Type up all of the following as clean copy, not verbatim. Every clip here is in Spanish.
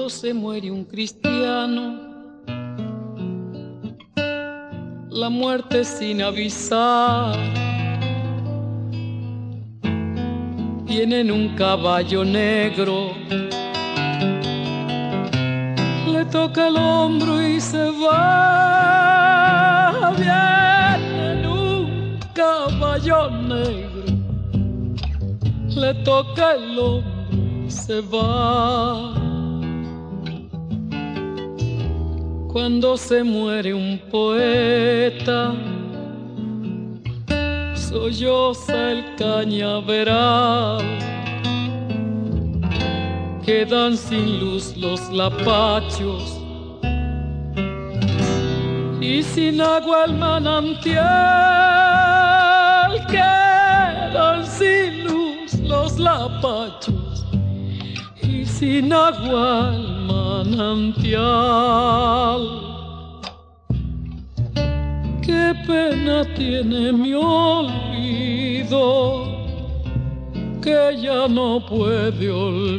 se muere un cristiano, la muerte sin avisar, viene en un caballo negro, le toca el hombro y se va. Viene en un caballo negro, le toca el hombro y se va. Cuando se muere un poeta, solloza el cañaveral, quedan sin luz los lapachos y sin agua el manantial. Quedan sin luz los lapachos y sin agua el manantial. Qué pena tiene mi olvido, que ya no puede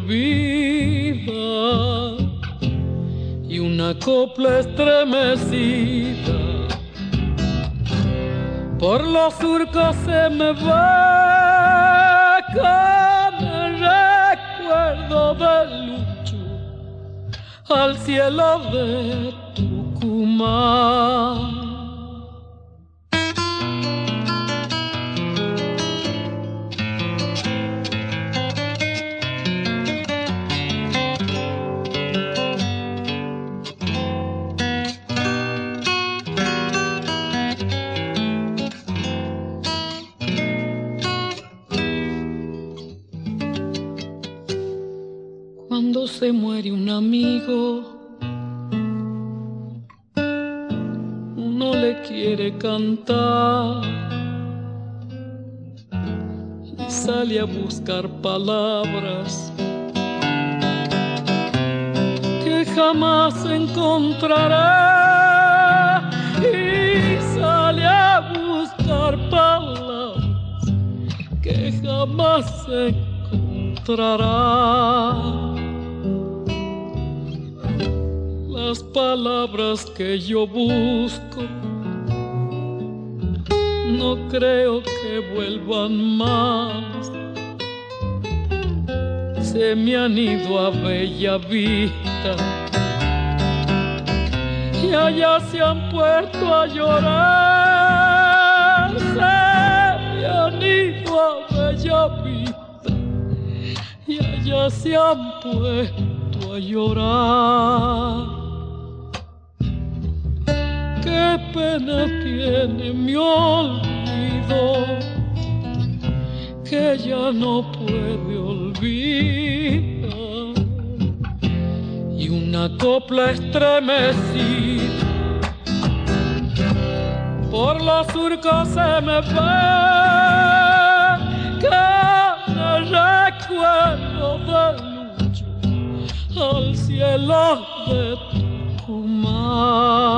olvidar, y una copla estremecida por los surcos se me va, con el recuerdo del Lucho al cielo de Tucumán. Cuando se muere un amigo, uno le quiere cantar y sale a buscar palabras que jamás encontrará, y sale a buscar palabras que jamás encontrará. Las palabras que yo busco no creo que vuelvan más, se me han ido a Bellavista y allá se han puesto a llorar. Se me han ido a Bellavista y allá se han puesto a llorar. Qué pena tiene mi olvido, que ya no puede olvidar, y una copla estremecida por los surcos se me va, con el recuerdo de Lucho al cielo de Tucumán.